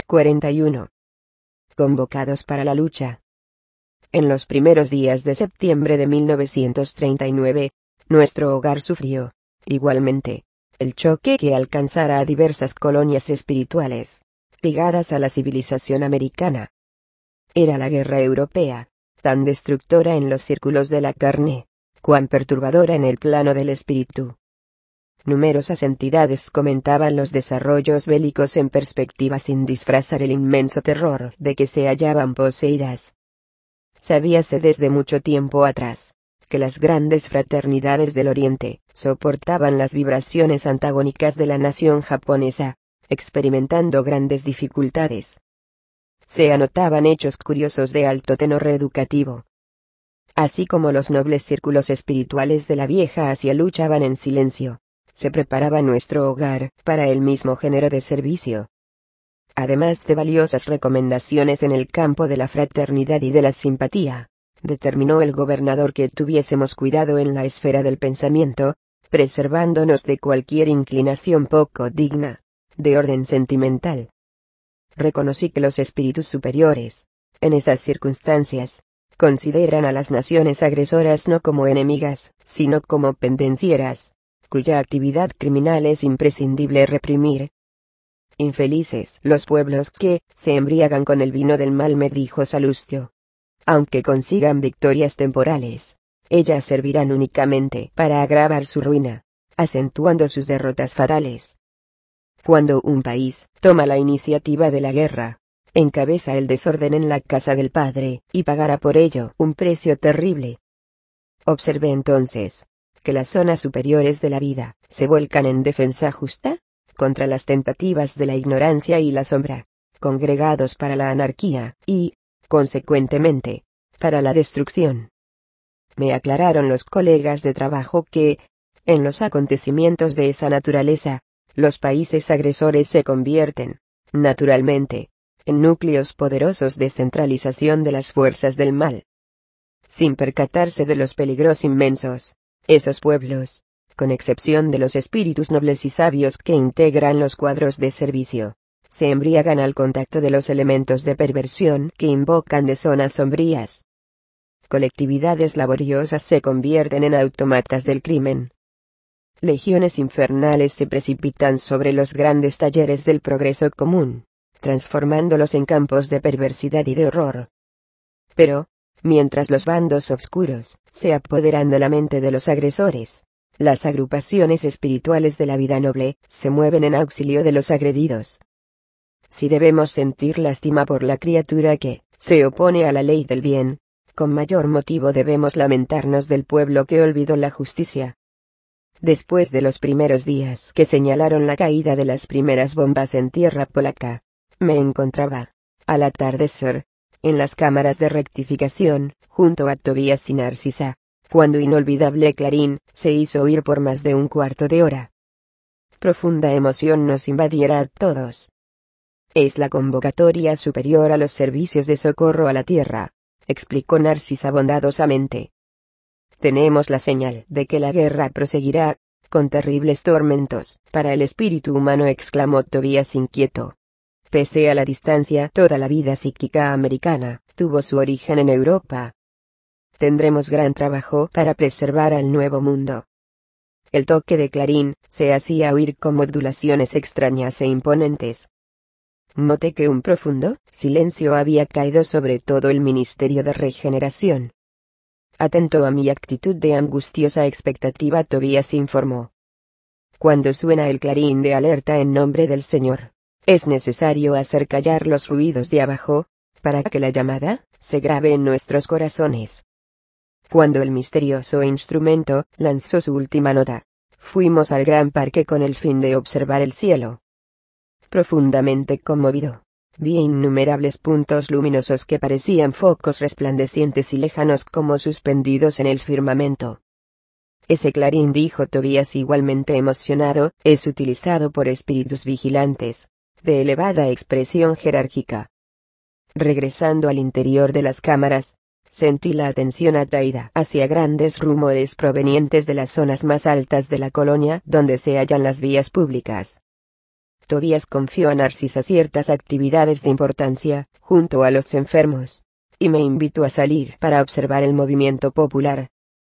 41. Convocados para la lucha. En los primeros días de septiembre de 1939, nuestro hogar sufrió, igualmente, el choque que alcanzara a diversas colonias espirituales, ligadas a la civilización americana. Era la guerra europea, tan destructora en los círculos de la carne, cuán perturbadora en el plano del espíritu. Numerosas entidades comentaban los desarrollos bélicos en perspectiva sin disfrazar el inmenso terror de que se hallaban poseídas. Sabíase desde mucho tiempo atrás, que las grandes fraternidades del Oriente soportaban las vibraciones antagónicas de la nación japonesa, experimentando grandes dificultades. Se anotaban hechos curiosos de alto tenor educativo. Así como los nobles círculos espirituales de la vieja Asia luchaban en silencio, se preparaba nuestro hogar para el mismo género de servicio. Además de valiosas recomendaciones en el campo de la fraternidad y de la simpatía, determinó el gobernador que tuviésemos cuidado en la esfera del pensamiento, preservándonos de cualquier inclinación poco digna, de orden sentimental. Reconocí que los espíritus superiores, en esas circunstancias, consideran a las naciones agresoras no como enemigas, sino como pendencieras, cuya actividad criminal es imprescindible reprimir. Infelices los pueblos que se embriagan con el vino del mal, me dijo Salustio. Aunque consigan victorias temporales, ellas servirán únicamente para agravar su ruina, acentuando sus derrotas fatales. Cuando un país toma la iniciativa de la guerra, encabeza el desorden en la casa del padre, y pagará por ello un precio terrible. Observé entonces que las zonas superiores de la vida se vuelcan en defensa justa contra las tentativas de la ignorancia y la sombra, congregados para la anarquía y, consecuentemente, para la destrucción. Me aclararon los colegas de trabajo que, en los acontecimientos de esa naturaleza, los países agresores se convierten, naturalmente, en núcleos poderosos de centralización de las fuerzas del mal. Sin percatarse de los peligros inmensos, esos pueblos, con excepción de los espíritus nobles y sabios que integran los cuadros de servicio, se embriagan al contacto de los elementos de perversión que invocan de zonas sombrías. Colectividades laboriosas se convierten en autómatas del crimen. Legiones infernales se precipitan sobre los grandes talleres del progreso común, transformándolos en campos de perversidad y de horror. Pero, mientras los bandos oscuros se apoderan de la mente de los agresores, las agrupaciones espirituales de la vida noble se mueven en auxilio de los agredidos. Si debemos sentir lástima por la criatura que se opone a la ley del bien, con mayor motivo debemos lamentarnos del pueblo que olvidó la justicia. Después de los primeros días que señalaron la caída de las primeras bombas en tierra polaca, me encontraba, al atardecer, en las cámaras de rectificación, junto a Tobías y Narcisa, cuando inolvidable clarín se hizo oír por más de un cuarto de hora. Profunda emoción nos invadiera a todos. Es la convocatoria superior a los servicios de socorro a la tierra, explicó Narcisa bondadosamente. Tenemos la señal de que la guerra proseguirá, con terribles tormentos, para el espíritu humano, exclamó Tobías inquieto. Pese a la distancia, toda la vida psíquica americana tuvo su origen en Europa. Tendremos gran trabajo para preservar al Nuevo Mundo. El toque de clarín se hacía oír con modulaciones extrañas e imponentes. Noté que un profundo silencio había caído sobre todo el Ministerio de Regeneración. Atento a mi actitud de angustiosa expectativa, Tobías informó. Cuando suena el clarín de alerta en nombre del Señor, es necesario hacer callar los ruidos de abajo, para que la llamada se grabe en nuestros corazones. Cuando el misterioso instrumento lanzó su última nota, fuimos al gran parque con el fin de observar el cielo. Profundamente conmovido, vi innumerables puntos luminosos que parecían focos resplandecientes y lejanos como suspendidos en el firmamento. Ese clarín, dijo Tobías igualmente emocionado, es utilizado por espíritus vigilantes, de elevada expresión jerárquica. Regresando al interior de las cámaras, sentí la atención atraída hacia grandes rumores provenientes de las zonas más altas de la colonia donde se hallan las vías públicas. Tobías confió a Narcisa ciertas actividades de importancia, junto a los enfermos, y me invitó a salir para observar el movimiento popular.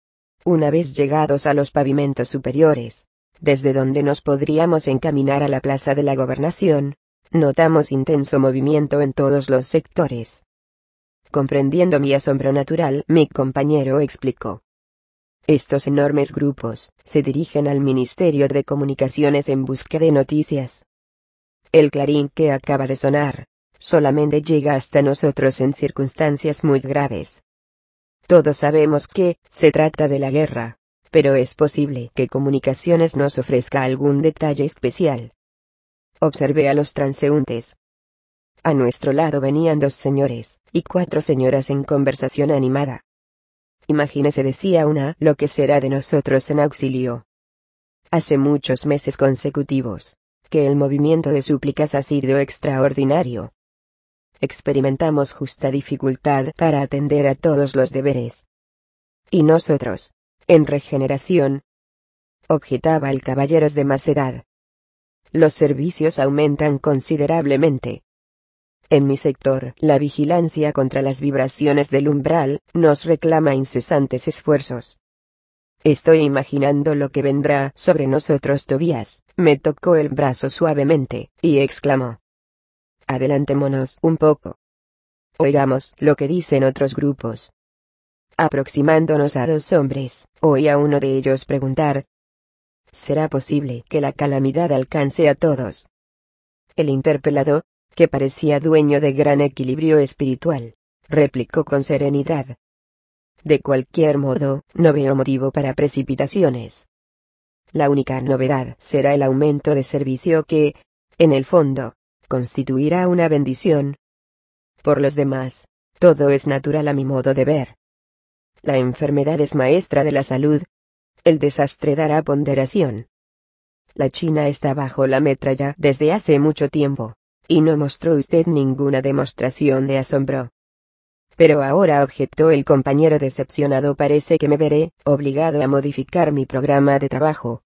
Una vez llegados a los pavimentos superiores, desde donde nos podríamos encaminar a la plaza de la Gobernación, notamos intenso movimiento en todos los sectores. Comprendiendo mi asombro natural, mi compañero explicó. Estos enormes grupos se dirigen al Ministerio de Comunicaciones en busca de noticias. El clarín que acaba de sonar solamente llega hasta nosotros en circunstancias muy graves. Todos sabemos que se trata de la guerra, pero es posible que Comunicaciones nos ofrezca algún detalle especial. Observé a los transeúntes. A nuestro lado venían 2 señores y 4 señoras en conversación animada. Imagínese, decía una, lo que será de nosotros en auxilio. Hace muchos meses consecutivos que el movimiento de súplicas ha sido extraordinario. Experimentamos justa dificultad para atender a todos los deberes. Y nosotros, en regeneración, objetaba el caballeros de más edad. Los servicios aumentan considerablemente. En mi sector, la vigilancia contra las vibraciones del umbral nos reclama incesantes esfuerzos. Estoy imaginando lo que vendrá sobre nosotros. Tobías me tocó el brazo suavemente, y exclamó. Adelantémonos un poco. Oigamos lo que dicen otros grupos. Aproximándonos a 2 hombres, oí a uno de ellos preguntar. ¿Será posible que la calamidad alcance a todos? El interpelado, que parecía dueño de gran equilibrio espiritual, replicó con serenidad. De cualquier modo, no veo motivo para precipitaciones. La única novedad será el aumento de servicio que, en el fondo, constituirá una bendición. Por los demás, todo es natural a mi modo de ver. La enfermedad es maestra de la salud. El desastre dará ponderación. La China está bajo la metralla desde hace mucho tiempo, y no mostró usted ninguna demostración de asombro. Pero ahora, objetó el compañero decepcionado, parece que me veré obligado a modificar mi programa de trabajo.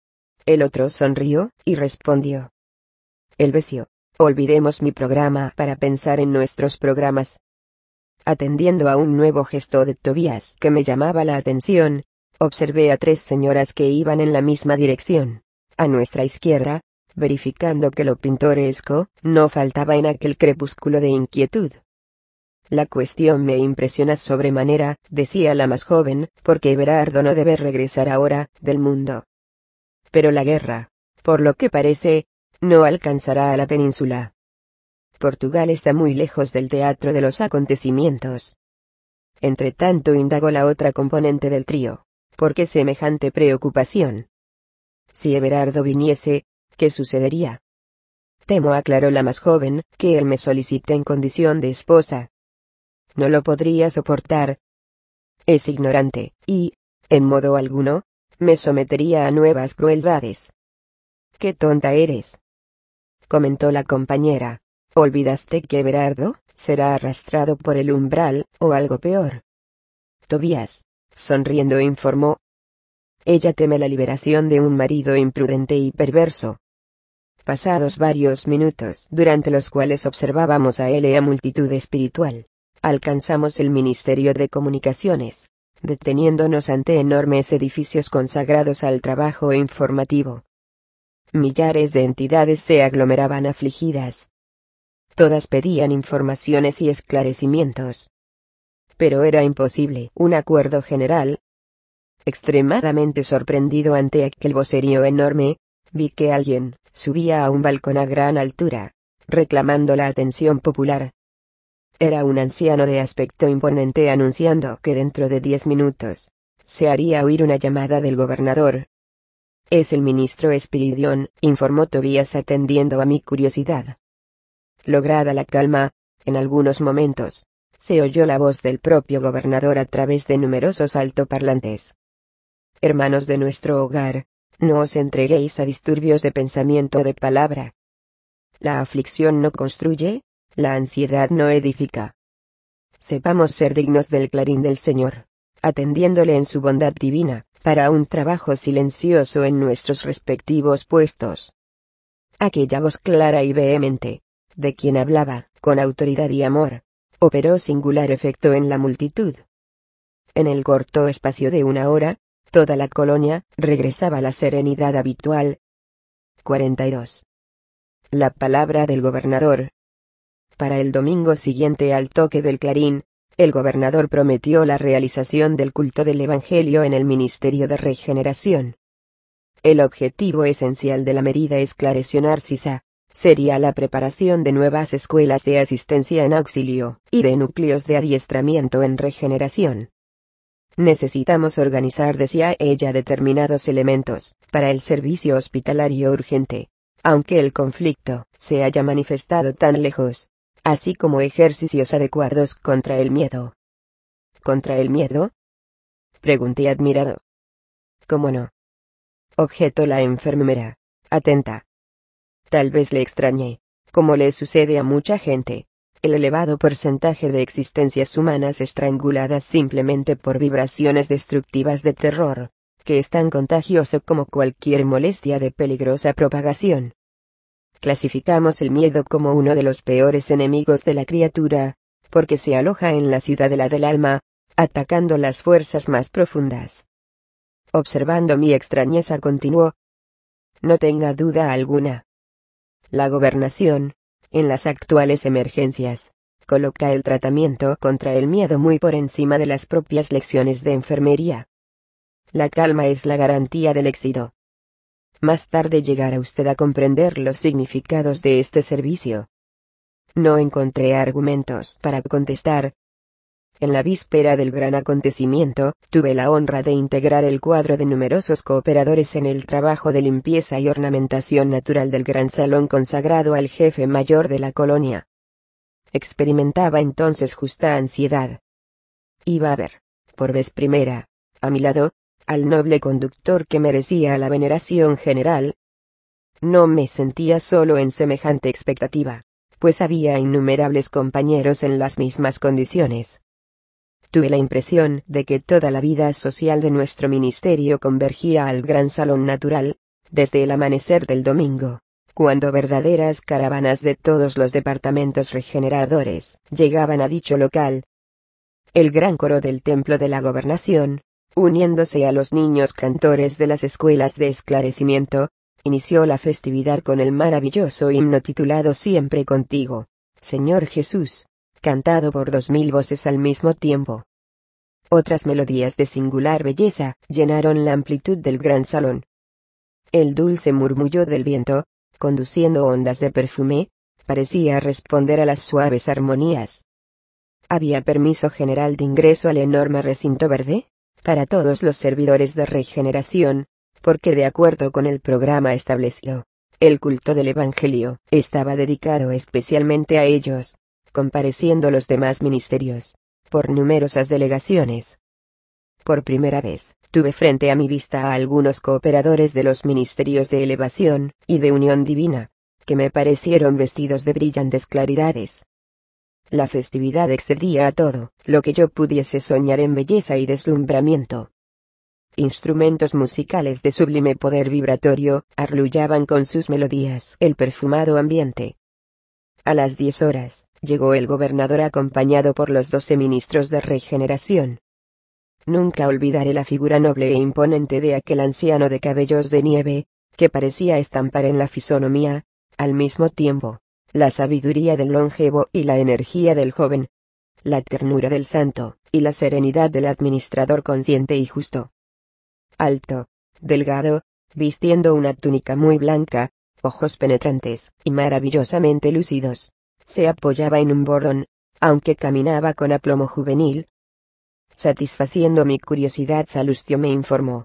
El otro sonrió, y respondió. Helvecio, olvidemos mi programa para pensar en nuestros programas. Atendiendo a un nuevo gesto de Tobías que me llamaba la atención, observé a 3 señoras que iban en la misma dirección, a nuestra izquierda, verificando que lo pintoresco no faltaba en aquel crepúsculo de inquietud. La cuestión me impresiona sobremanera, decía la más joven, porque Everardo no debe regresar ahora del mundo. Pero la guerra, por lo que parece, no alcanzará a la península. Portugal está muy lejos del teatro de los acontecimientos. Entretanto, indagó la otra componente del trío. ¿Por qué semejante preocupación? Si Everardo viniese, ¿qué sucedería? Temo, aclaró la más joven, que él me solicite en condición de esposa. No lo podría soportar. Es ignorante, y, en modo alguno, me sometería a nuevas crueldades. ¡Qué tonta eres!, comentó la compañera. ¿Olvidaste que Everardo será arrastrado por el umbral, o algo peor? Tobías, sonriendo, informó. Ella teme la liberación de un marido imprudente y perverso. Pasados varios minutos, durante los cuales observábamos a él y a multitud espiritual, alcanzamos el Ministerio de Comunicaciones, deteniéndonos ante enormes edificios consagrados al trabajo informativo. Millares de entidades se aglomeraban afligidas. Todas pedían informaciones y esclarecimientos. Pero era imposible un acuerdo general. Extremadamente sorprendido ante aquel vocerío enorme, vi que alguien subía a un balcón a gran altura, reclamando la atención popular. Era un anciano de aspecto imponente anunciando que dentro de 10 minutos se haría oír una llamada del gobernador. Es el ministro Espiridión, informó Tobías atendiendo a mi curiosidad. Lograda la calma, en algunos momentos, se oyó la voz del propio gobernador a través de numerosos altoparlantes. Hermanos de nuestro hogar, no os entreguéis a disturbios de pensamiento o de palabra. La aflicción no construye, la ansiedad no edifica. Sepamos ser dignos del clarín del Señor, atendiéndole en su bondad divina, para un trabajo silencioso en nuestros respectivos puestos. Aquella voz clara y vehemente, de quien hablaba, con autoridad y amor, operó singular efecto en la multitud. En el corto espacio de una hora, toda la colonia regresaba a la serenidad habitual. 42. La palabra del gobernador. Para el domingo siguiente al toque del clarín, el gobernador prometió la realización del culto del Evangelio en el Ministerio de Regeneración. El objetivo esencial de la medida esclareció Narcisa, sería la preparación de nuevas escuelas de asistencia en auxilio, y de núcleos de adiestramiento en regeneración. Necesitamos organizar, decía ella, determinados elementos, para el servicio hospitalario urgente, aunque el conflicto se haya manifestado tan lejos, así como ejercicios adecuados contra el miedo. ¿Contra el miedo?, pregunté admirado. ¿Cómo no?, objetó la enfermera, atenta. Tal vez le extrañe, como le sucede a mucha gente, el elevado porcentaje de existencias humanas estranguladas simplemente por vibraciones destructivas de terror, que es tan contagioso como cualquier molestia de peligrosa propagación. Clasificamos el miedo como uno de los peores enemigos de la criatura, porque se aloja en la ciudadela del alma, atacando las fuerzas más profundas. Observando mi extrañeza continuó: no tenga duda alguna. La gobernación, en las actuales emergencias, coloca el tratamiento contra el miedo muy por encima de las propias lecciones de enfermería. La calma es la garantía del éxito. Más tarde llegará usted a comprender los significados de este servicio. No encontré argumentos para contestar. En la víspera del gran acontecimiento, tuve la honra de integrar el cuadro de numerosos cooperadores en el trabajo de limpieza y ornamentación natural del gran salón consagrado al jefe mayor de la colonia. Experimentaba entonces justa ansiedad. Iba a ver, por vez primera, a mi lado, al noble conductor que merecía la veneración general. No me sentía solo en semejante expectativa, pues había innumerables compañeros en las mismas condiciones. Tuve la impresión de que toda la vida social de nuestro ministerio convergía al gran salón natural, desde el amanecer del domingo, cuando verdaderas caravanas de todos los departamentos regeneradores llegaban a dicho local. El gran coro del templo de la gobernación, uniéndose a los niños cantores de las escuelas de esclarecimiento, inició la festividad con el maravilloso himno titulado Siempre contigo, Señor Jesús, cantado por 2000 voces al mismo tiempo. Otras melodías de singular belleza llenaron la amplitud del gran salón. El dulce murmullo del viento, conduciendo ondas de perfume, parecía responder a las suaves armonías. ¿Había permiso general de ingreso al enorme recinto verde? Para todos los servidores de regeneración, porque de acuerdo con el programa establecido, el culto del Evangelio estaba dedicado especialmente a ellos, compareciendo los demás ministerios, por numerosas delegaciones. Por primera vez, tuve frente a mi vista a algunos cooperadores de los ministerios de elevación y de unión divina, que me parecieron vestidos de brillantes claridades. La festividad excedía a todo lo que yo pudiese soñar en belleza y deslumbramiento. Instrumentos musicales de sublime poder vibratorio arrullaban con sus melodías el perfumado ambiente. A las 10 horas, llegó el gobernador acompañado por los 12 ministros de regeneración. Nunca olvidaré la figura noble e imponente de aquel anciano de cabellos de nieve, que parecía estampar en la fisonomía, al mismo tiempo, la sabiduría del longevo y la energía del joven, la ternura del santo, y la serenidad del administrador consciente y justo. Alto, delgado, vistiendo una túnica muy blanca, ojos penetrantes y maravillosamente lúcidos, se apoyaba en un bordón, aunque caminaba con aplomo juvenil. Satisfaciendo mi curiosidad, Salustio me informó: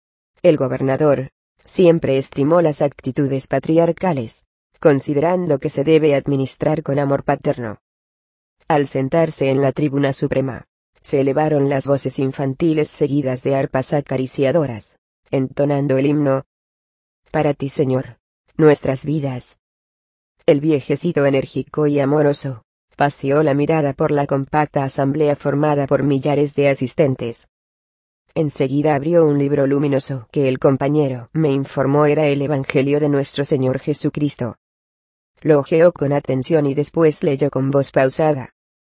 el gobernador siempre estimó las actitudes patriarcales, considerando que se debe administrar con amor paterno. Al sentarse en la tribuna suprema, se elevaron las voces infantiles seguidas de arpas acariciadoras, entonando el himno: para ti, Señor, nuestras vidas. El viejecito enérgico y amoroso paseó la mirada por la compacta asamblea formada por millares de asistentes. Enseguida abrió un libro luminoso que el compañero me informó era el Evangelio de nuestro Señor Jesucristo. Lo hojeó con atención y después leyó con voz pausada.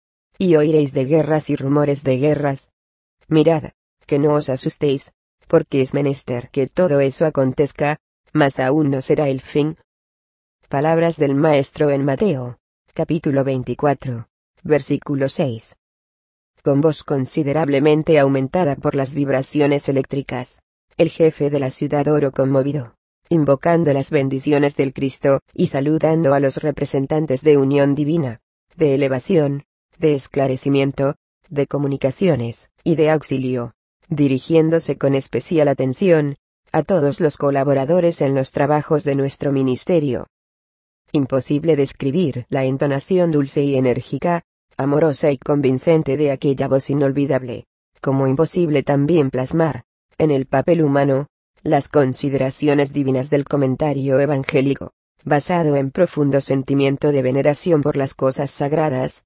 Y oiréis de guerras y rumores de guerras. Mirad, que no os asustéis, porque es menester que todo eso acontezca, mas aún no será el fin. Palabras del Maestro en Mateo, capítulo 24, versículo 6. Con voz considerablemente aumentada por las vibraciones eléctricas, el jefe de la ciudad oró conmovido, invocando las bendiciones del Cristo, y saludando a los representantes de unión divina, de elevación, de esclarecimiento, de comunicaciones, y de auxilio, dirigiéndose con especial atención, a todos los colaboradores en los trabajos de nuestro ministerio. Imposible describir la entonación dulce y enérgica, amorosa y convincente de aquella voz inolvidable, como imposible también plasmar, en el papel humano, las consideraciones divinas del comentario evangélico, basado en profundo sentimiento de veneración por las cosas sagradas.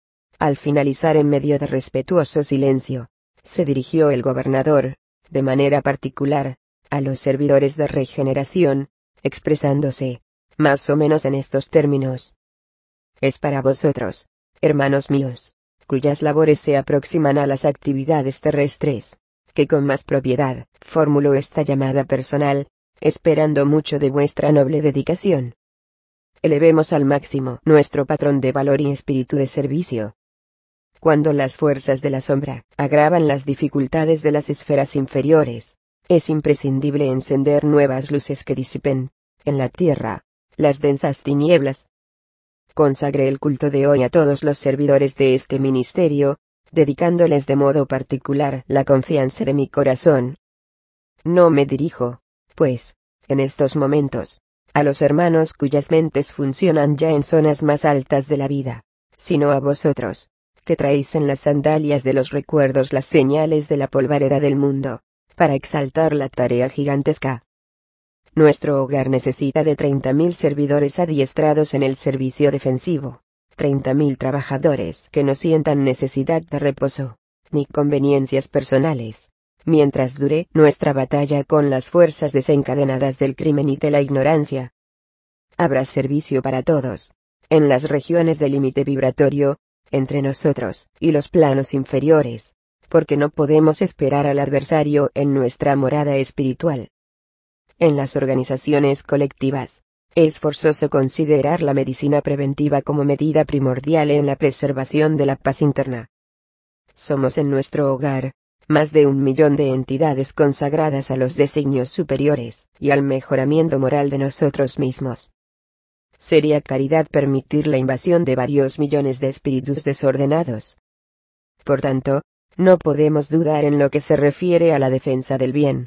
Al finalizar en medio de respetuoso silencio, se dirigió el gobernador, de manera particular, a los servidores de regeneración, expresándose, más o menos en estos términos. Es para vosotros, hermanos míos, cuyas labores se aproximan a las actividades terrestres, que con más propiedad formulo esta llamada personal, esperando mucho de vuestra noble dedicación. Elevemos al máximo nuestro patrón de valor y espíritu de servicio. Cuando las fuerzas de la sombra agravan las dificultades de las esferas inferiores, es imprescindible encender nuevas luces que disipen, en la tierra, las densas tinieblas. Consagré el culto de hoy a todos los servidores de este ministerio, dedicándoles de modo particular la confianza de mi corazón. No me dirijo, pues, en estos momentos, a los hermanos cuyas mentes funcionan ya en zonas más altas de la vida, sino a vosotros, que traéis en las sandalias de los recuerdos las señales de la polvareda del mundo, para exaltar la tarea gigantesca. Nuestro hogar necesita de 30.000 servidores adiestrados en el servicio defensivo, 30.000 trabajadores que no sientan necesidad de reposo, ni conveniencias personales, mientras dure nuestra batalla con las fuerzas desencadenadas del crimen y de la ignorancia. Habrá servicio para todos, en las regiones del límite vibratorio, entre nosotros y los planos inferiores, porque no podemos esperar al adversario en nuestra morada espiritual. En las organizaciones colectivas, es forzoso considerar la medicina preventiva como medida primordial en la preservación de la paz interna. Somos en nuestro hogar, más de 1 millón de entidades consagradas a los designios superiores y al mejoramiento moral de nosotros mismos. Sería caridad permitir la invasión de varios millones de espíritus desordenados. Por tanto, no podemos dudar en lo que se refiere a la defensa del bien.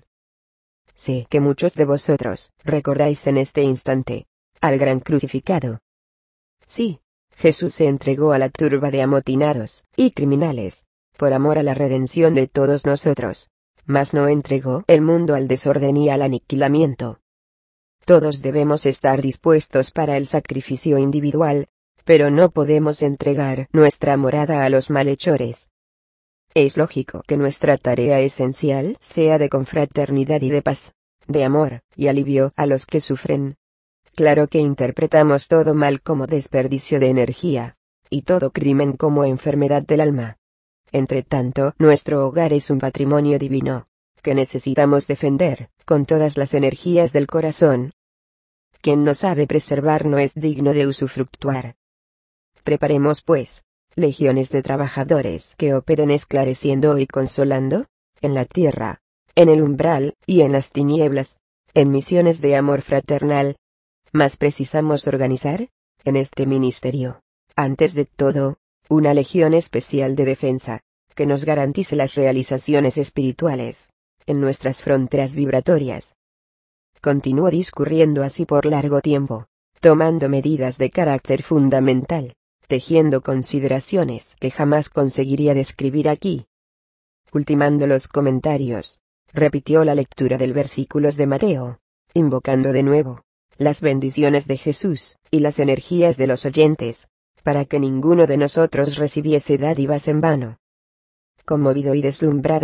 Sé que muchos de vosotros recordáis en este instante al gran crucificado. Sí, Jesús se entregó a la turba de amotinados y criminales, por amor a la redención de todos nosotros, mas no entregó el mundo al desorden y al aniquilamiento. Todos debemos estar dispuestos para el sacrificio individual, pero no podemos entregar nuestra morada a los malhechores. Es lógico que nuestra tarea esencial sea de confraternidad y de paz, de amor y alivio a los que sufren. Claro que interpretamos todo mal como desperdicio de energía, y todo crimen como enfermedad del alma. Entre tanto, nuestro hogar es un patrimonio divino, que necesitamos defender, con todas las energías del corazón. Quien no sabe preservar no es digno de usufructuar. Preparemos pues, legiones de trabajadores que operen esclareciendo y consolando, en la tierra, en el umbral y en las tinieblas, en misiones de amor fraternal. Mas precisamos organizar, en este ministerio, antes de todo, una legión especial de defensa, que nos garantice las realizaciones espirituales, en nuestras fronteras vibratorias. Continuó discurriendo así por largo tiempo, tomando medidas de carácter fundamental, tejiendo consideraciones que jamás conseguiría describir aquí. Ultimando los comentarios, repitió la lectura del versículos de Mateo, invocando de nuevo las bendiciones de Jesús y las energías de los oyentes, para que ninguno de nosotros recibiese dádivas en vano. Conmovido y deslumbrado,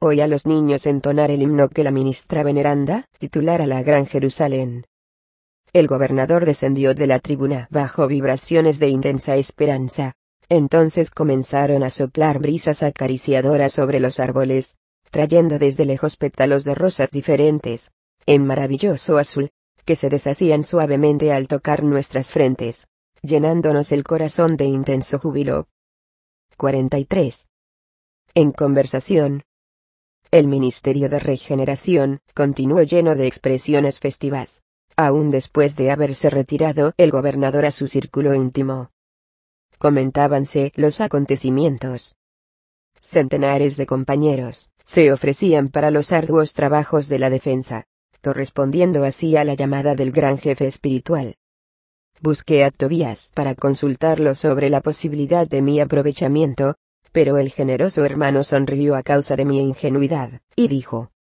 Oí a los niños entonar el himno que la ministra veneranda titulara la Gran Jerusalén. El gobernador descendió de la tribuna bajo vibraciones de intensa esperanza. Entonces comenzaron a soplar brisas acariciadoras sobre los árboles, trayendo desde lejos pétalos de rosas diferentes, en maravilloso azul, que se deshacían suavemente al tocar nuestras frentes, llenándonos el corazón de intenso júbilo. 43. En conversación. El Ministerio de Regeneración continuó lleno de expresiones festivas, aún después de haberse retirado el gobernador a su círculo íntimo. Comentábanse los acontecimientos. Centenares de compañeros se ofrecían para los arduos trabajos de la defensa, correspondiendo así a la llamada del gran jefe espiritual. Busqué a Tobías para consultarlo sobre la posibilidad de mi aprovechamiento, pero el generoso hermano sonrió a causa de mi ingenuidad, y dijo: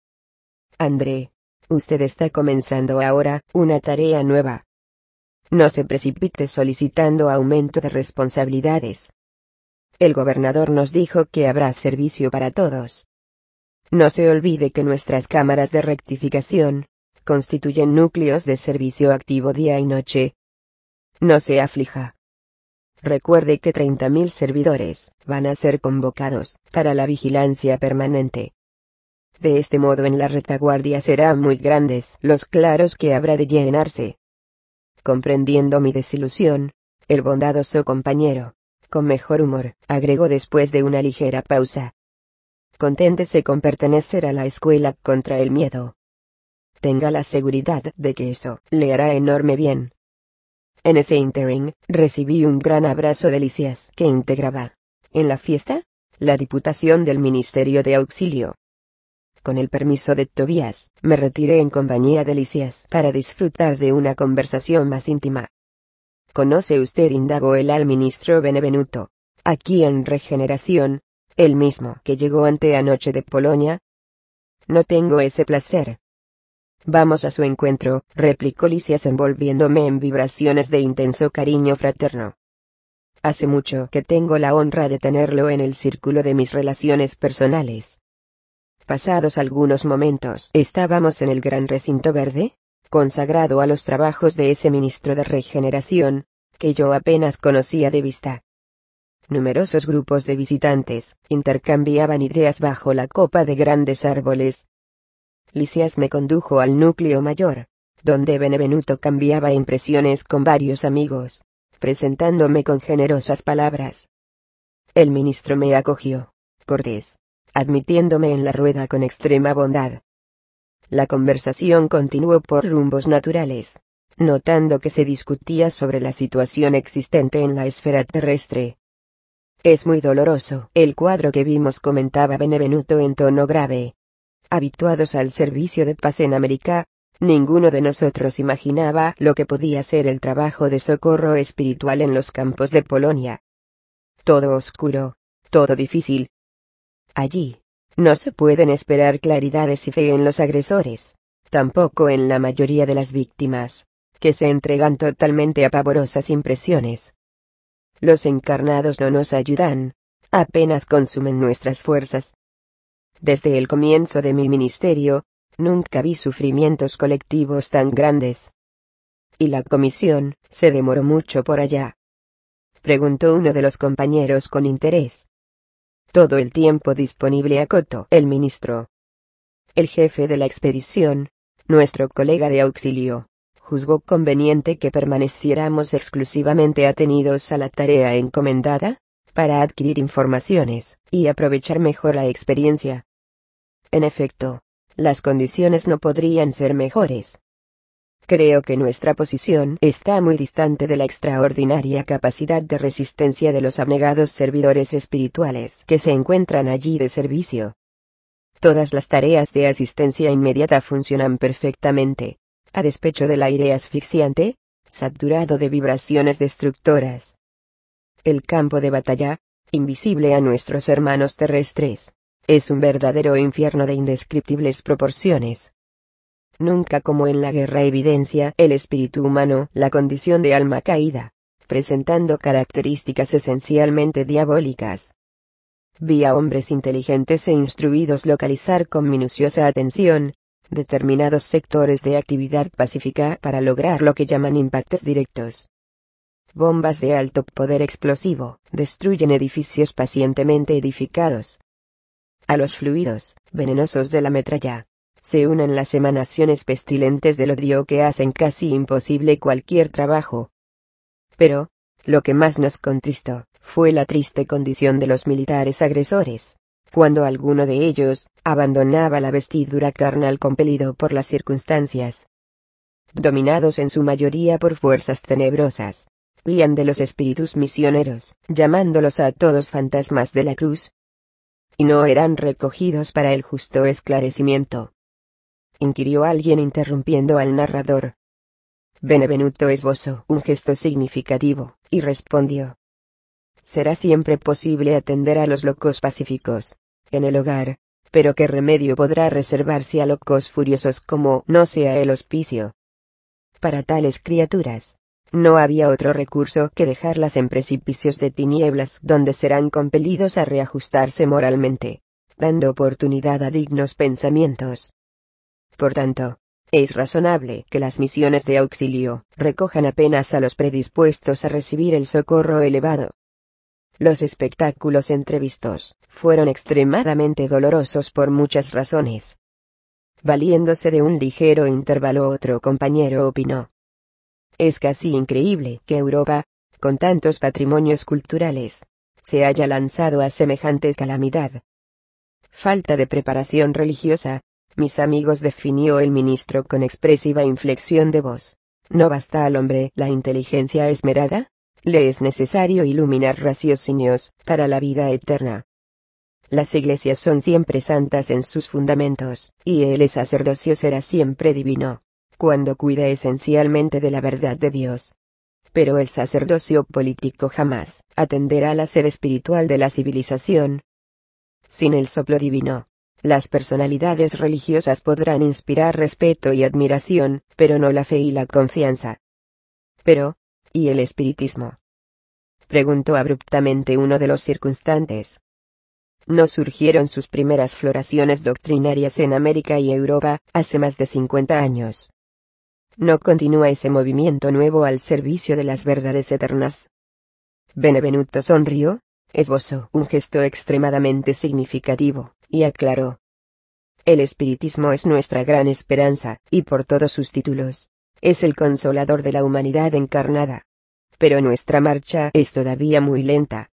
André, usted está comenzando ahora una tarea nueva. No se precipite solicitando aumento de responsabilidades. El gobernador nos dijo que habrá servicio para todos. No se olvide que nuestras cámaras de rectificación constituyen núcleos de servicio activo día y noche. No se aflija. Recuerde que 30.000 servidores van a ser convocados para la vigilancia permanente. De este modo en la retaguardia serán muy grandes los claros que habrá de llenarse. Comprendiendo mi desilusión, el bondadoso compañero, con mejor humor, agregó después de una ligera pausa: Conténtese con pertenecer a la escuela contra el miedo. Tenga la seguridad de que eso le hará enorme bien. En ese ínterin, recibí un gran abrazo de Lisias, que integraba, en la fiesta, la diputación del Ministerio de Auxilio. Con el permiso de Tobías, me retiré en compañía de Lisias para disfrutar de una conversación más íntima. ¿Conoce usted? Indagó él al ministro Benevenuto, aquí en Regeneración, el mismo que llegó anteanoche de Polonia. No tengo ese placer. Vamos a su encuentro, replicó Lisias envolviéndome en vibraciones de intenso cariño fraterno. Hace mucho que tengo la honra de tenerlo en el círculo de mis relaciones personales. Pasados algunos momentos, estábamos en el gran recinto verde, consagrado a los trabajos de ese ministro de Regeneración, que yo apenas conocía de vista. Numerosos grupos de visitantes intercambiaban ideas bajo la copa de grandes árboles. Lisias me condujo al núcleo mayor, donde Benevenuto cambiaba impresiones con varios amigos, presentándome con generosas palabras. El ministro me acogió, cortés, admitiéndome en la rueda con extrema bondad. La conversación continuó por rumbos naturales, notando que se discutía sobre la situación existente en la esfera terrestre. Es muy doloroso el cuadro que vimos, comentaba Benevenuto en tono grave. Habituados al servicio de paz en América, ninguno de nosotros imaginaba lo que podía ser el trabajo de socorro espiritual en los campos de Polonia. Todo oscuro, todo difícil. Allí, no se pueden esperar claridades y fe en los agresores, tampoco en la mayoría de las víctimas, que se entregan totalmente a pavorosas impresiones. Los encarnados no nos ayudan, apenas consumen nuestras fuerzas. Desde el comienzo de mi ministerio, nunca vi sufrimientos colectivos tan grandes. ¿Y la comisión se demoró mucho por allá?, preguntó uno de los compañeros con interés. Todo el tiempo disponible, acotó el ministro. El jefe de la expedición, nuestro colega de auxilio, juzgó conveniente que permaneciéramos exclusivamente atenidos a la tarea encomendada, para adquirir informaciones y aprovechar mejor la experiencia. En efecto, las condiciones no podrían ser mejores. Creo que nuestra posición está muy distante de la extraordinaria capacidad de resistencia de los abnegados servidores espirituales que se encuentran allí de servicio. Todas las tareas de asistencia inmediata funcionan perfectamente, a despecho del aire asfixiante, saturado de vibraciones destructoras. El campo de batalla, invisible a nuestros hermanos terrestres, es un verdadero infierno de indescriptibles proporciones. Nunca como en la guerra evidencia el espíritu humano la condición de alma caída, presentando características esencialmente diabólicas. vi a hombres inteligentes e instruidos localizar con minuciosa atención determinados sectores de actividad pacífica para lograr lo que llaman impactos directos. Bombas de alto poder explosivo destruyen edificios pacientemente edificados. A los fluidos venenosos de la metralla se unen las emanaciones pestilentes del odio que hacen casi imposible cualquier trabajo. Pero, lo que más nos contristó fue la triste condición de los militares agresores, cuando alguno de ellos abandonaba la vestidura carnal compelido por las circunstancias. Dominados en su mayoría por fuerzas tenebrosas, huían de los espíritus misioneros, llamándolos a todos fantasmas de la cruz, y no eran recogidos para el justo esclarecimiento. Inquirió alguien interrumpiendo al narrador. Benvenuto esbozó un gesto significativo, y respondió: será siempre posible atender a los locos pacíficos en el hogar, pero ¿qué remedio podrá reservarse a locos furiosos como no sea el hospicio? Para tales criaturas, no había otro recurso que dejarlas en precipicios de tinieblas donde serán compelidos a reajustarse moralmente, dando oportunidad a dignos pensamientos. Por tanto, es razonable que las misiones de auxilio recojan apenas a los predispuestos a recibir el socorro elevado. Los espectáculos entrevistos fueron extremadamente dolorosos por muchas razones. Valiéndose de un ligero intervalo, otro compañero opinó: es casi increíble que Europa, con tantos patrimonios culturales, se haya lanzado a semejante calamidad. Falta de preparación religiosa, mis amigos, definió el ministro con expresiva inflexión de voz. ¿No basta al hombre la inteligencia esmerada? Le es necesario iluminar raciocinios para la vida eterna. Las iglesias son siempre santas en sus fundamentos, y el sacerdocio será siempre divino, cuando cuida esencialmente de la verdad de Dios. Pero el sacerdocio político jamás atenderá a la sed espiritual de la civilización. Sin el soplo divino, las personalidades religiosas podrán inspirar respeto y admiración, pero no la fe y la confianza. Pero, ¿y el espiritismo?, preguntó abruptamente uno de los circunstantes. ¿No surgieron sus primeras floraciones doctrinarias en América y Europa hace más de 50 años? ¿No continúa ese movimiento nuevo al servicio de las verdades eternas? Benvenuto sonrió, esbozó un gesto extremadamente significativo, y aclaró: el espiritismo es nuestra gran esperanza, y por todos sus títulos, es el consolador de la humanidad encarnada. Pero nuestra marcha es todavía muy lenta.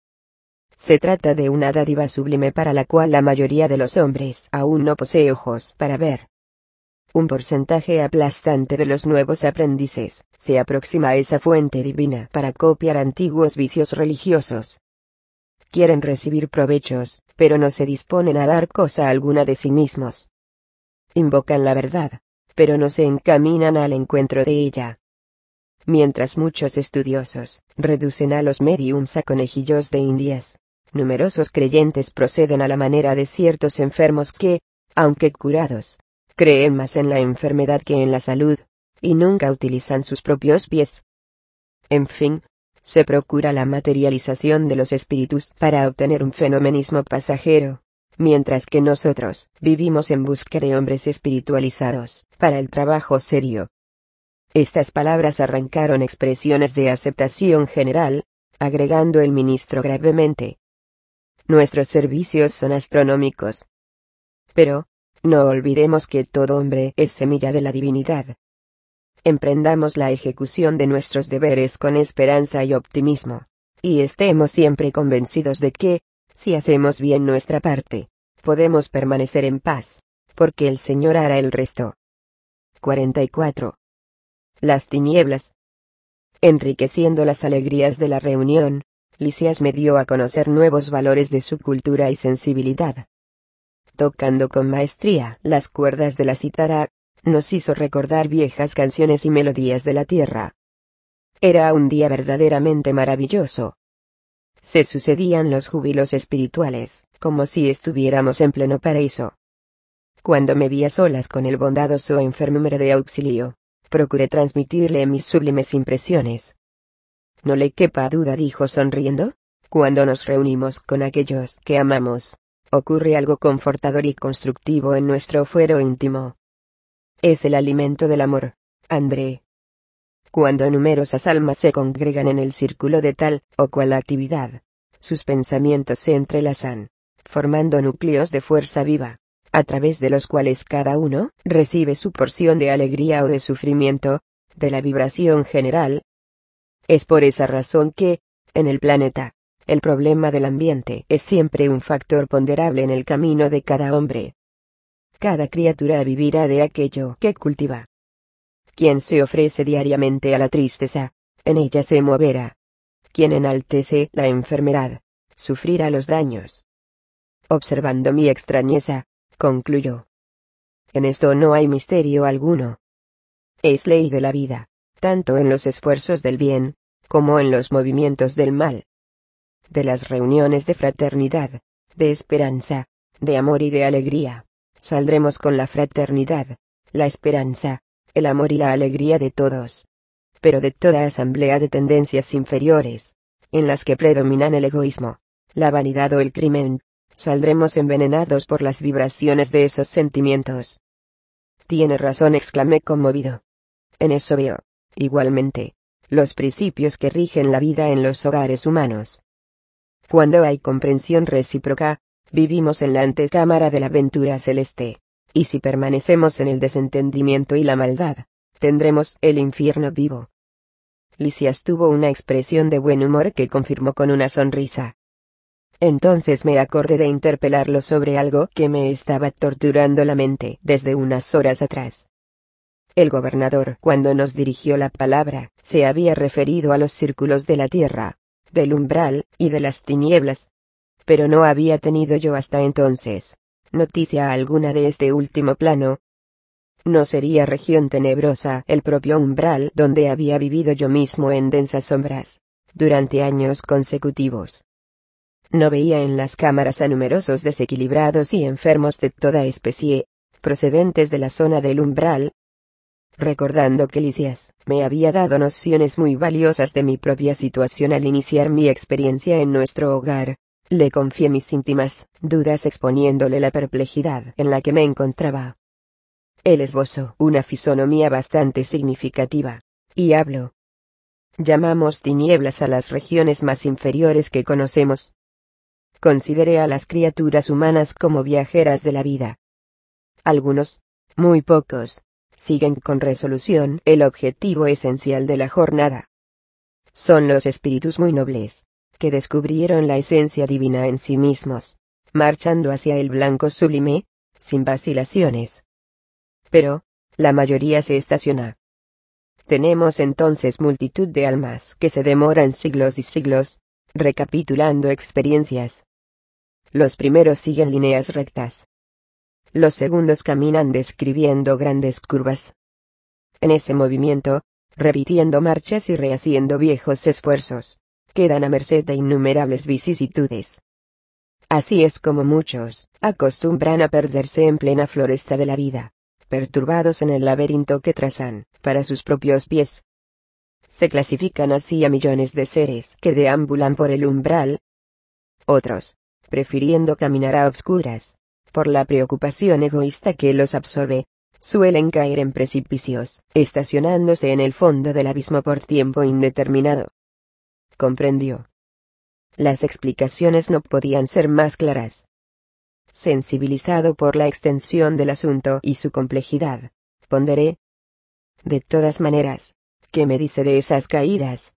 Se trata de una dádiva sublime para la cual la mayoría de los hombres aún no posee ojos para ver. Un porcentaje aplastante de los nuevos aprendices se aproxima a esa fuente divina para copiar antiguos vicios religiosos. Quieren recibir provechos, pero no se disponen a dar cosa alguna de sí mismos. Invocan la verdad, pero no se encaminan al encuentro de ella. Mientras muchos estudiosos reducen a los médiums a conejillos de indias, numerosos creyentes proceden a la manera de ciertos enfermos que, aunque curados, creen más en la enfermedad que en la salud, y nunca utilizan sus propios pies. En fin, se procura la materialización de los espíritus para obtener un fenomenismo pasajero, mientras que nosotros vivimos en busca de hombres espiritualizados para el trabajo serio. Estas palabras arrancaron expresiones de aceptación general, agregando el ministro gravemente: nuestros servicios son astronómicos. Pero, no olvidemos que todo hombre es semilla de la divinidad. Emprendamos la ejecución de nuestros deberes con esperanza y optimismo, y estemos siempre convencidos de que, si hacemos bien nuestra parte, podemos permanecer en paz, porque el Señor hará el resto. 44. Las tinieblas. Enriqueciendo las alegrías de la reunión, Lisias me dio a conocer nuevos valores de su cultura y sensibilidad. Tocando con maestría las cuerdas de la cítara, nos hizo recordar viejas canciones y melodías de la tierra. Era un día verdaderamente maravilloso. Se sucedían los júbilos espirituales, como si estuviéramos en pleno paraíso. Cuando me vi a solas con el bondadoso enfermero de auxilio, procuré transmitirle mis sublimes impresiones. No le quepa duda, dijo sonriendo, Cuando nos reunimos con aquellos que amamos, ocurre algo confortador y constructivo en nuestro fuero íntimo. Es el alimento del amor, André. Cuando numerosas almas se congregan en el círculo de tal o cual actividad, sus pensamientos se entrelazan, formando núcleos de fuerza viva, a través de los cuales cada uno recibe su porción de alegría o de sufrimiento, de la vibración general. Es por esa razón que, en el planeta, el problema del ambiente es siempre un factor ponderable en el camino de cada hombre. Cada criatura vivirá de aquello que cultiva. Quien se ofrece diariamente a la tristeza, en ella se moverá. Quien enaltece la enfermedad, sufrirá los daños. Observando mi extrañeza, concluyó. En esto no hay misterio alguno. Es ley de la vida, tanto en los esfuerzos del bien, como en los movimientos del mal. De las reuniones de fraternidad, de esperanza, de amor y de alegría, saldremos con la fraternidad, la esperanza, el amor y la alegría de todos. Pero de toda asamblea de tendencias inferiores, en las que predominan el egoísmo, la vanidad o el crimen, saldremos envenenados por las vibraciones de esos sentimientos. Tiene razón, exclamé conmovido. En eso veo, igualmente, los principios que rigen la vida en los hogares humanos. Cuando hay comprensión recíproca, vivimos en la antecámara de la ventura celeste, y si permanecemos en el desentendimiento y la maldad, tendremos el infierno vivo. Lisias tuvo una expresión de buen humor que confirmó con una sonrisa. Entonces me acordé de interpelarlo sobre algo que me estaba torturando la mente desde unas horas atrás. El gobernador, cuando nos dirigió la palabra, se había referido a los círculos de la tierra, del umbral, y de las tinieblas. Pero no había tenido yo hasta entonces noticia alguna de este último plano. ¿No sería región tenebrosa el propio umbral donde había vivido yo mismo en densas sombras, durante años consecutivos? No veía en las cámaras a numerosos desequilibrados y enfermos de toda especie, procedentes de la zona del umbral. Recordando que Lisias me había dado nociones muy valiosas de mi propia situación al iniciar mi experiencia en nuestro hogar, le confié mis íntimas dudas exponiéndole la perplejidad en la que me encontraba. Él esbozó una fisonomía bastante significativa, y habló. Llamamos tinieblas a las regiones más inferiores que conocemos. Consideré a las criaturas humanas como viajeras de la vida. Algunos, muy pocos, siguen con resolución el objetivo esencial de la jornada. Son los espíritus muy nobles, que descubrieron la esencia divina en sí mismos, marchando hacia el blanco sublime, sin vacilaciones. Pero, la mayoría se estaciona. Tenemos entonces multitud de almas que se demoran siglos y siglos, recapitulando experiencias. Los primeros siguen líneas rectas. Los segundos caminan describiendo grandes curvas. En ese movimiento, repitiendo marchas y rehaciendo viejos esfuerzos, quedan a merced de innumerables vicisitudes. Así es como muchos acostumbran a perderse en plena floresta de la vida, perturbados en el laberinto que trazan para sus propios pies. Se clasifican así a millones de seres que deambulan por el umbral. Otros, prefiriendo caminar a obscuras, por la preocupación egoísta que los absorbe, suelen caer en precipicios, estacionándose en el fondo del abismo por tiempo indeterminado. Comprendió. Las explicaciones no podían ser más claras. Sensibilizado por la extensión del asunto y su complejidad, ponderé. De todas maneras, ¿qué me dice de esas caídas?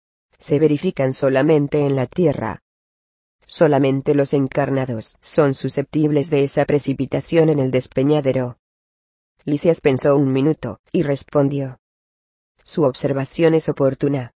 Se verifican solamente en la tierra. Solamente los encarnados son susceptibles de esa precipitación en el despeñadero. Lisias pensó un minuto, y respondió. Su observación es oportuna.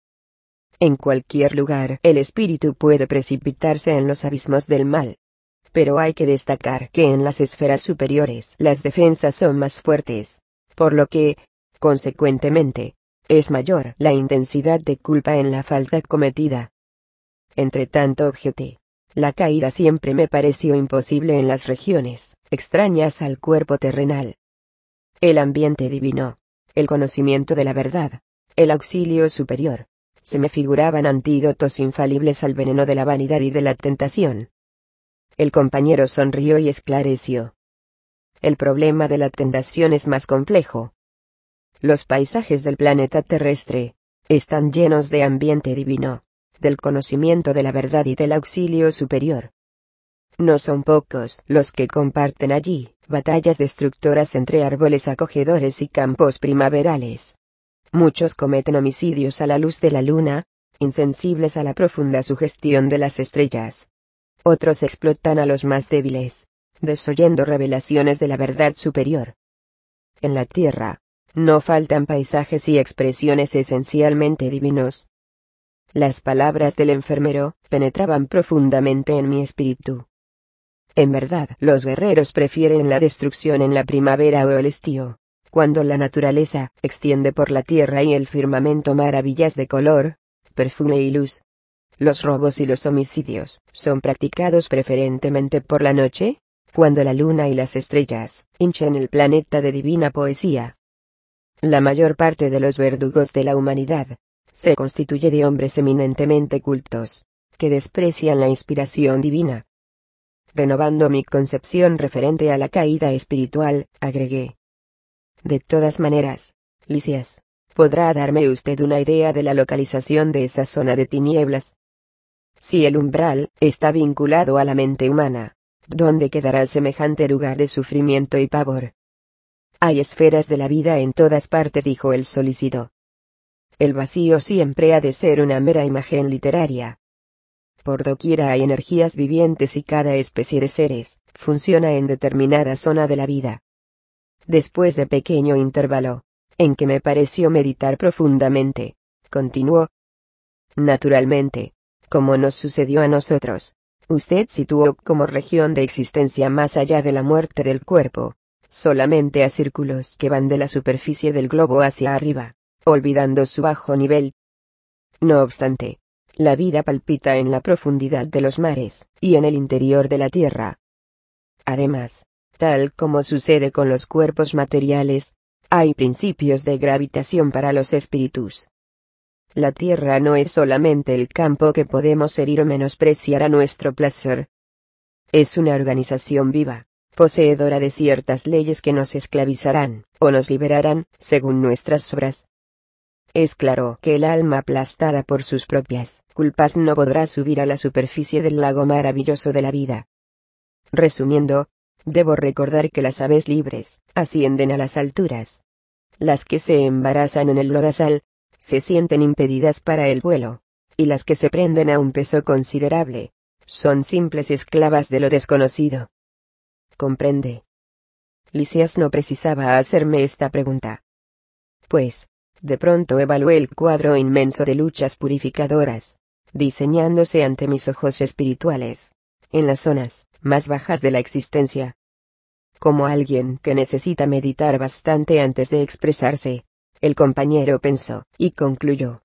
En cualquier lugar el espíritu puede precipitarse en los abismos del mal. Pero hay que destacar que en las esferas superiores las defensas son más fuertes, por lo que, consecuentemente, es mayor la intensidad de culpa en la falta cometida. Entre tanto objeté. La caída siempre me pareció imposible en las regiones extrañas al cuerpo terrenal. El ambiente divino, el conocimiento de la verdad, el auxilio superior, se me figuraban antídotos infalibles al veneno de la vanidad y de la tentación. El compañero sonrió y esclareció. El problema de la tentación es más complejo. Los paisajes del planeta terrestre están llenos de ambiente divino, del conocimiento de la verdad y del auxilio superior. No son pocos los que comparten allí batallas destructoras entre árboles acogedores y campos primaverales. Muchos cometen homicidios a la luz de la luna, insensibles a la profunda sugestión de las estrellas. Otros explotan a los más débiles, desoyendo revelaciones de la verdad superior. En la Tierra, no faltan paisajes y expresiones esencialmente divinos. Las palabras del enfermero penetraban profundamente en mi espíritu. En verdad, los guerreros prefieren la destrucción en la primavera o el estío, cuando la naturaleza extiende por la tierra y el firmamento maravillas de color, perfume y luz. Los robos y los homicidios son practicados preferentemente por la noche, cuando la luna y las estrellas hinchan el planeta de divina poesía. La mayor parte de los verdugos de la humanidad se constituye de hombres eminentemente cultos, que desprecian la inspiración divina. Renovando mi concepción referente a la caída espiritual, agregué. De todas maneras, Lisias, ¿podrá darme usted una idea de la localización de esa zona de tinieblas? Si el umbral está vinculado a la mente humana, ¿dónde quedará semejante lugar de sufrimiento y pavor? Hay esferas de la vida en todas partes, dijo el solícito. El vacío siempre ha de ser una mera imagen literaria. Por doquiera hay energías vivientes y cada especie de seres funciona en determinada zona de la vida. Después de pequeño intervalo, en que me pareció meditar profundamente, continuó. Naturalmente, como nos sucedió a nosotros, usted situó como región de existencia más allá de la muerte del cuerpo, solamente a círculos que van de la superficie del globo hacia arriba, olvidando su bajo nivel. No obstante, la vida palpita en la profundidad de los mares, y en el interior de la tierra. Además, tal como sucede con los cuerpos materiales, hay principios de gravitación para los espíritus. La tierra no es solamente el campo que podemos herir o menospreciar a nuestro placer. Es una organización viva, poseedora de ciertas leyes que nos esclavizarán, o nos liberarán, según nuestras obras. Es claro que el alma aplastada por sus propias culpas no podrá subir a la superficie del lago maravilloso de la vida. Resumiendo, debo recordar que las aves libres ascienden a las alturas. Las que se embarazan en el lodazal se sienten impedidas para el vuelo, y las que se prenden a un peso considerable son simples esclavas de lo desconocido. ¿Comprende? Lisias no precisaba hacerme esta pregunta. Pues, de pronto evalué el cuadro inmenso de luchas purificadoras, diseñándose ante mis ojos espirituales, en las zonas más bajas de la existencia. Como alguien que necesita meditar bastante antes de expresarse, el compañero pensó, y concluyó.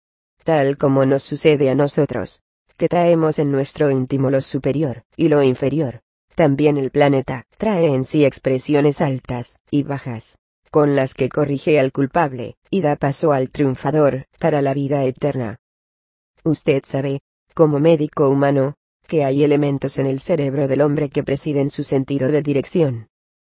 Tal como nos sucede a nosotros, que traemos en nuestro íntimo lo superior y lo inferior, también el planeta trae en sí expresiones altas y bajas, con las que corrige al culpable, y da paso al triunfador, para la vida eterna. Usted sabe, como médico humano, que hay elementos en el cerebro del hombre que presiden su sentido de dirección.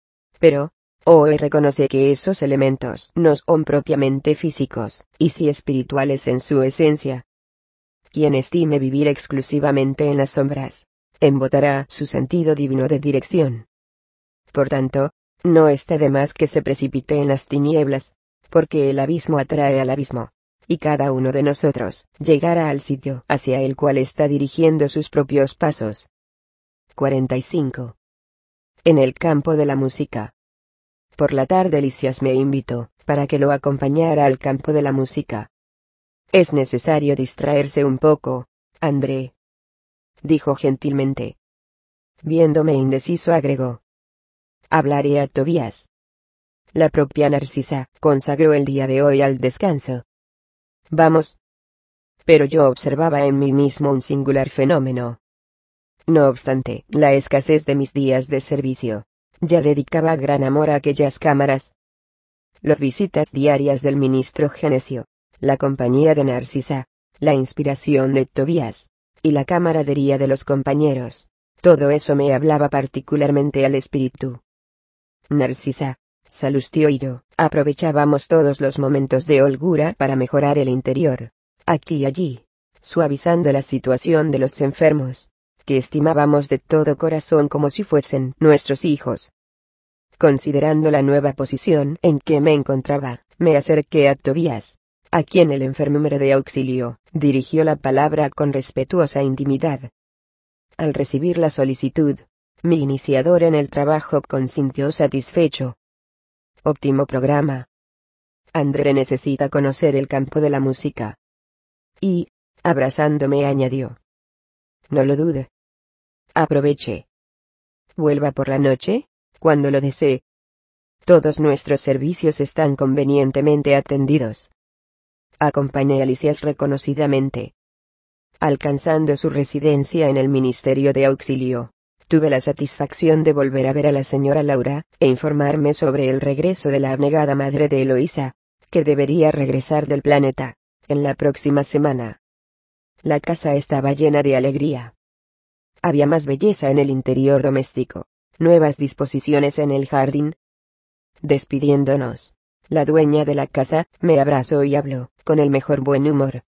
Pero, hoy reconoce que esos elementos no son propiamente físicos, y sí espirituales en su esencia. Quien estime vivir exclusivamente en las sombras, embotará su sentido divino de dirección. Por tanto, no está de más que se precipite en las tinieblas, porque el abismo atrae al abismo, y cada uno de nosotros llegará al sitio hacia el cual está dirigiendo sus propios pasos. 45. En el campo de la música. Por la tarde Lisias me invitó, para que lo acompañara al campo de la música. Es necesario distraerse un poco, André, dijo gentilmente. Viéndome indeciso agregó. Hablaré a Tobías. La propia Narcisa consagró el día de hoy al descanso. Vamos. Pero yo observaba en mí mismo un singular fenómeno. No obstante la escasez de mis días de servicio, ya dedicaba gran amor a aquellas cámaras. Las visitas diarias del ministro Genesio, la compañía de Narcisa, la inspiración de Tobías, y la camaradería de los compañeros. Todo eso me hablaba particularmente al espíritu. Narcisa, Salustio y yo, aprovechábamos todos los momentos de holgura para mejorar el interior, aquí y allí, suavizando la situación de los enfermos, que estimábamos de todo corazón como si fuesen nuestros hijos. Considerando la nueva posición en que me encontraba, me acerqué a Tobías, a quien el enfermero de auxilio dirigió la palabra con respetuosa intimidad. Al recibir la solicitud, mi iniciador en el trabajo consintió satisfecho. Óptimo programa. André necesita conocer el campo de la música. Y, abrazándome, añadió: no lo dude. Aproveche. Vuelva por la noche, cuando lo desee. Todos nuestros servicios están convenientemente atendidos. Acompañé a Lisias reconocidamente. Alcanzando su residencia en el Ministerio de Auxilio, tuve la satisfacción de volver a ver a la señora Laura, e informarme sobre el regreso de la abnegada madre de Eloísa, que debería regresar del planeta, en la próxima semana. La casa estaba llena de alegría. Había más belleza en el interior doméstico, nuevas disposiciones en el jardín. Despidiéndonos, la dueña de la casa me abrazó y habló, con el mejor buen humor.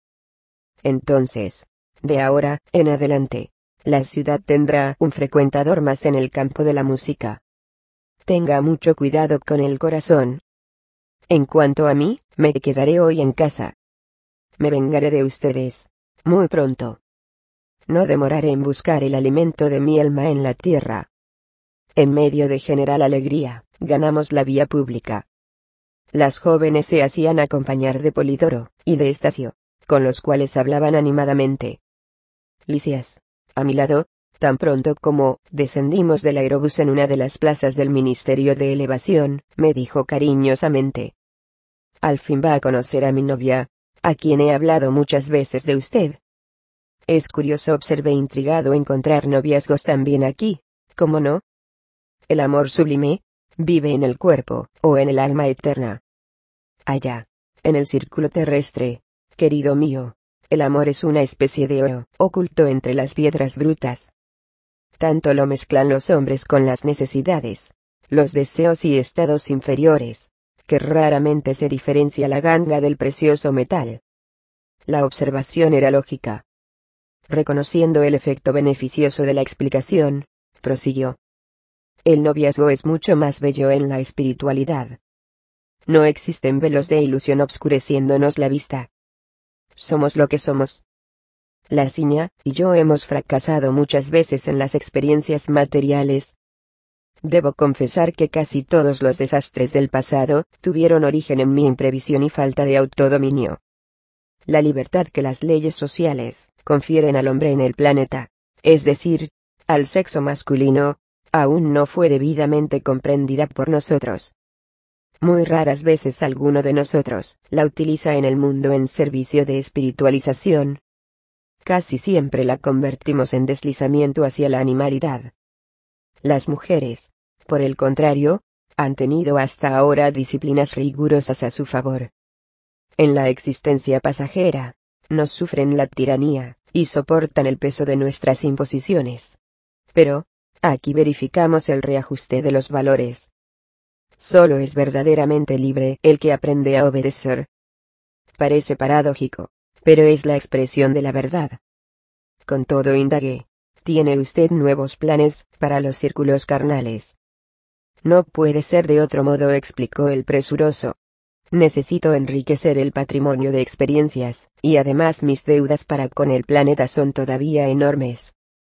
Entonces, de ahora en adelante, la ciudad tendrá un frecuentador más en el campo de la música. Tenga mucho cuidado con el corazón. En cuanto a mí, me quedaré hoy en casa. Me vengaré de ustedes, muy pronto. No demoraré en buscar el alimento de mi alma en la tierra. En medio de general alegría, ganamos la vía pública. Las jóvenes se hacían acompañar de Polidoro y de Estacio, con los cuales hablaban animadamente. Lisias, a mi lado, tan pronto como descendimos del aerobús en una de las plazas del Ministerio de Elevación, me dijo cariñosamente: al fin va a conocer a mi novia, a quien he hablado muchas veces de usted. Es curioso, observé intrigado, encontrar noviazgos también aquí, ¿cómo no? El amor sublime vive en el cuerpo, o en el alma eterna. Allá, en el círculo terrestre, querido mío, el amor es una especie de oro, oculto entre las piedras brutas. Tanto lo mezclan los hombres con las necesidades, los deseos y estados inferiores, que raramente se diferencia la ganga del precioso metal. La observación era lógica. Reconociendo el efecto beneficioso de la explicación, prosiguió: el noviazgo es mucho más bello en la espiritualidad. No existen velos de ilusión obscureciéndonos la vista. Somos lo que somos. La Ciña y yo hemos fracasado muchas veces en las experiencias materiales. Debo confesar que casi todos los desastres del pasado tuvieron origen en mi imprevisión y falta de autodominio. La libertad que las leyes sociales confieren al hombre en el planeta, es decir, al sexo masculino, aún no fue debidamente comprendida por nosotros. Muy raras veces alguno de nosotros la utiliza en el mundo en servicio de espiritualización. Casi siempre la convertimos en deslizamiento hacia la animalidad. Las mujeres, por el contrario, han tenido hasta ahora disciplinas rigurosas a su favor. En la existencia pasajera, nos sufren la tiranía, y soportan el peso de nuestras imposiciones. Pero, aquí verificamos el reajuste de los valores. Solo es verdaderamente libre el que aprende a obedecer. Parece paradójico, pero es la expresión de la verdad. Con todo, indagué: ¿tiene usted nuevos planes para los círculos carnales? No puede ser de otro modo, explicó el presuroso. Necesito enriquecer el patrimonio de experiencias, y además mis deudas para con el planeta son todavía enormes.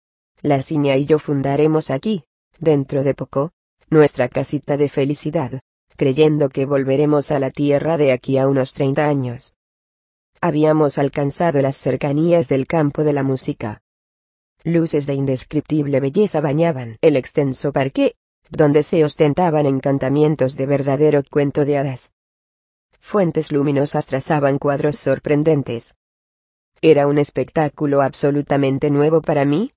La Ciña y yo fundaremos aquí, dentro de poco, nuestra casita de felicidad, creyendo que volveremos a la Tierra de aquí a unos 30 años. Habíamos alcanzado las cercanías del campo de la música. Luces de indescriptible belleza bañaban el extenso parque, donde se ostentaban encantamientos de verdadero cuento de hadas. Fuentes luminosas trazaban cuadros sorprendentes. Era un espectáculo absolutamente nuevo para mí.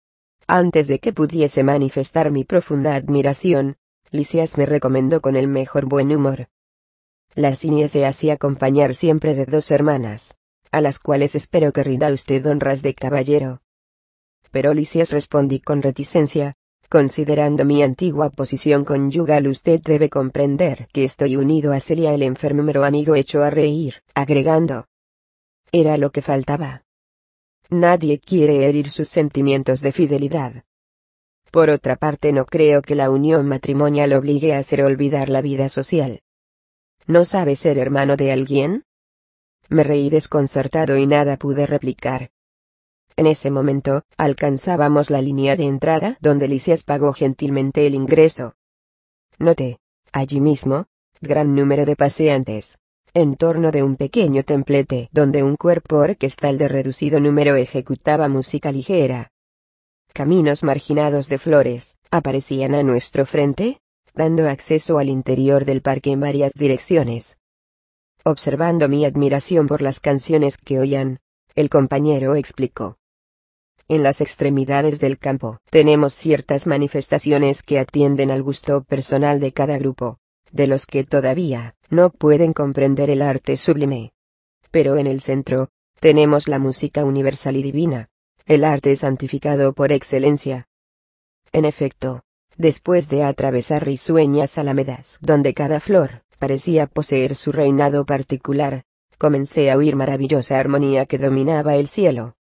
Antes de que pudiese manifestar mi profunda admiración, Lisias me recomendó con el mejor buen humor. La Ciña se hacía acompañar siempre de 2 hermanas, a las cuales espero que rinda usted honras de caballero. Pero Lisias, respondí con reticencia, considerando mi antigua posición conyugal, usted debe comprender que estoy unido a Celia. El enfermero amigo echó a reír, agregando: era lo que faltaba. Nadie quiere herir sus sentimientos de fidelidad. Por otra parte, no creo que la unión matrimonial obligue a hacer olvidar la vida social. ¿No sabe ser hermano de alguien? Me reí desconcertado y nada pude replicar. En ese momento, alcanzábamos la línea de entrada donde Lisias pagó gentilmente el ingreso. Noté, allí mismo, gran número de paseantes, en torno de un pequeño templete donde un cuerpo orquestal de reducido número ejecutaba música ligera. Caminos marginados de flores aparecían a nuestro frente, dando acceso al interior del parque en varias direcciones. Observando mi admiración por las canciones que oían, el compañero explicó: en las extremidades del campo tenemos ciertas manifestaciones que atienden al gusto personal de cada grupo, de los que todavía no pueden comprender el arte sublime. Pero en el centro tenemos la música universal y divina, el arte santificado por excelencia. En efecto, después de atravesar risueñas alamedas donde cada flor parecía poseer su reinado particular, comencé a oír maravillosa armonía que dominaba el cielo.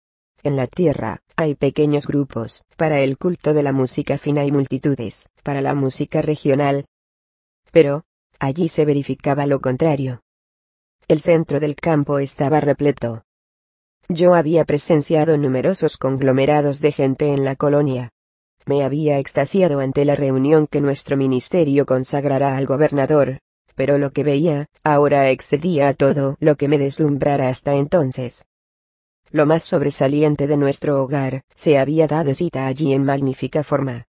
En la tierra hay pequeños grupos para el culto de la música fina y multitudes para la música regional. Pero allí se verificaba lo contrario. El centro del campo estaba repleto. Yo había presenciado numerosos conglomerados de gente en la colonia. Me había extasiado ante la reunión que nuestro ministerio consagrara al gobernador, pero lo que veía ahora excedía a todo lo que me deslumbrara hasta entonces. Lo más sobresaliente de nuestro hogar se había dado cita allí en magnífica forma.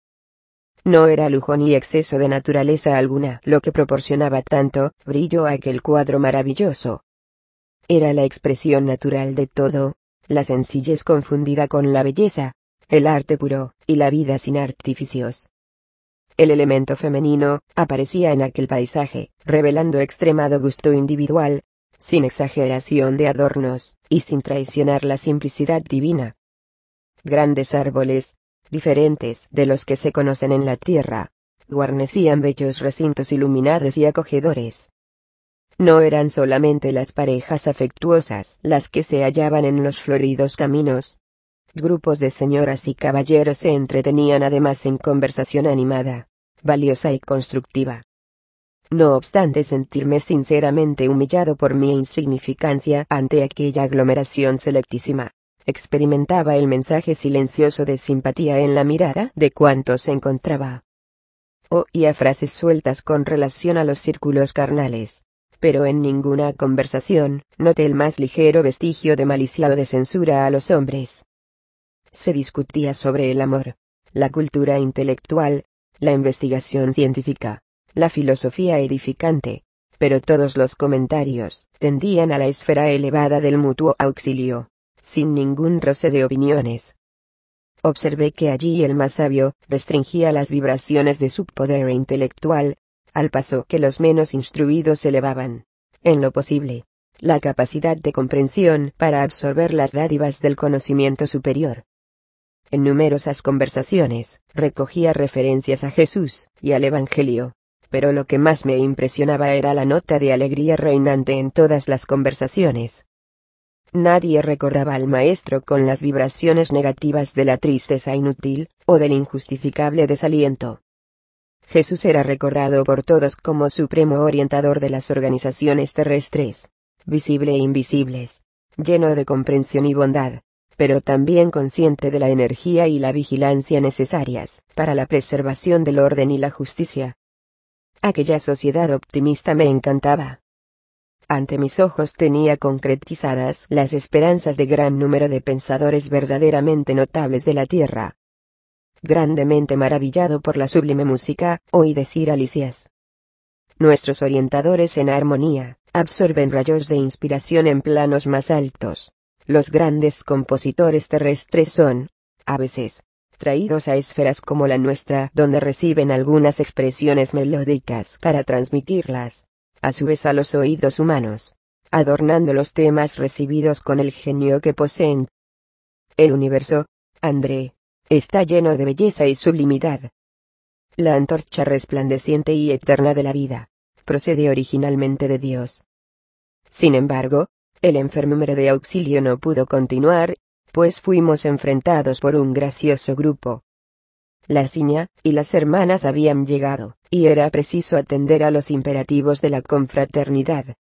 No era lujo ni exceso de naturaleza alguna lo que proporcionaba tanto brillo a aquel cuadro maravilloso. Era la expresión natural de todo, la sencillez confundida con la belleza, el arte puro, y la vida sin artificios. El elemento femenino aparecía en aquel paisaje, revelando extremado gusto individual, sin exageración de adornos, y sin traicionar la simplicidad divina. Grandes árboles, diferentes de los que se conocen en la tierra, guarnecían bellos recintos iluminados y acogedores. No eran solamente las parejas afectuosas las que se hallaban en los floridos caminos. Grupos de señoras y caballeros se entretenían además en conversación animada, valiosa y constructiva. No obstante sentirme sinceramente humillado por mi insignificancia ante aquella aglomeración selectísima, experimentaba el mensaje silencioso de simpatía en la mirada de cuantos se encontraba. Oía frases sueltas con relación a los círculos carnales, pero en ninguna conversación noté el más ligero vestigio de malicia o de censura a los hombres. Se discutía sobre el amor, la cultura intelectual, la investigación científica, la filosofía edificante, pero todos los comentarios tendían a la esfera elevada del mutuo auxilio, sin ningún roce de opiniones. Observé que allí el más sabio restringía las vibraciones de su poder intelectual, al paso que los menos instruidos elevaban, en lo posible, la capacidad de comprensión para absorber las dádivas del conocimiento superior. En numerosas conversaciones, recogía referencias a Jesús y al Evangelio, pero lo que más me impresionaba era la nota de alegría reinante en todas las conversaciones. Nadie recordaba al maestro con las vibraciones negativas de la tristeza inútil, o del injustificable desaliento. Jesús era recordado por todos como supremo orientador de las organizaciones terrestres, visible e invisibles, lleno de comprensión y bondad, pero también consciente de la energía y la vigilancia necesarias para la preservación del orden y la justicia. Aquella sociedad optimista me encantaba. Ante mis ojos tenía concretizadas las esperanzas de gran número de pensadores verdaderamente notables de la tierra. Grandemente maravillado por la sublime música, oí decir a Lisias: nuestros orientadores en armonía absorben rayos de inspiración en planos más altos. Los grandes compositores terrestres son, a veces, traídos a esferas como la nuestra, donde reciben algunas expresiones melódicas para transmitirlas, a su vez, a los oídos humanos, adornando los temas recibidos con el genio que poseen. El universo, André, está lleno de belleza y sublimidad. La antorcha resplandeciente y eterna de la vida, procede originalmente de Dios. Sin embargo, el enfermero de auxilio no pudo continuar, pues fuimos enfrentados por un gracioso grupo. La Siña y las hermanas habían llegado, y era preciso atender a los imperativos de la confraternidad.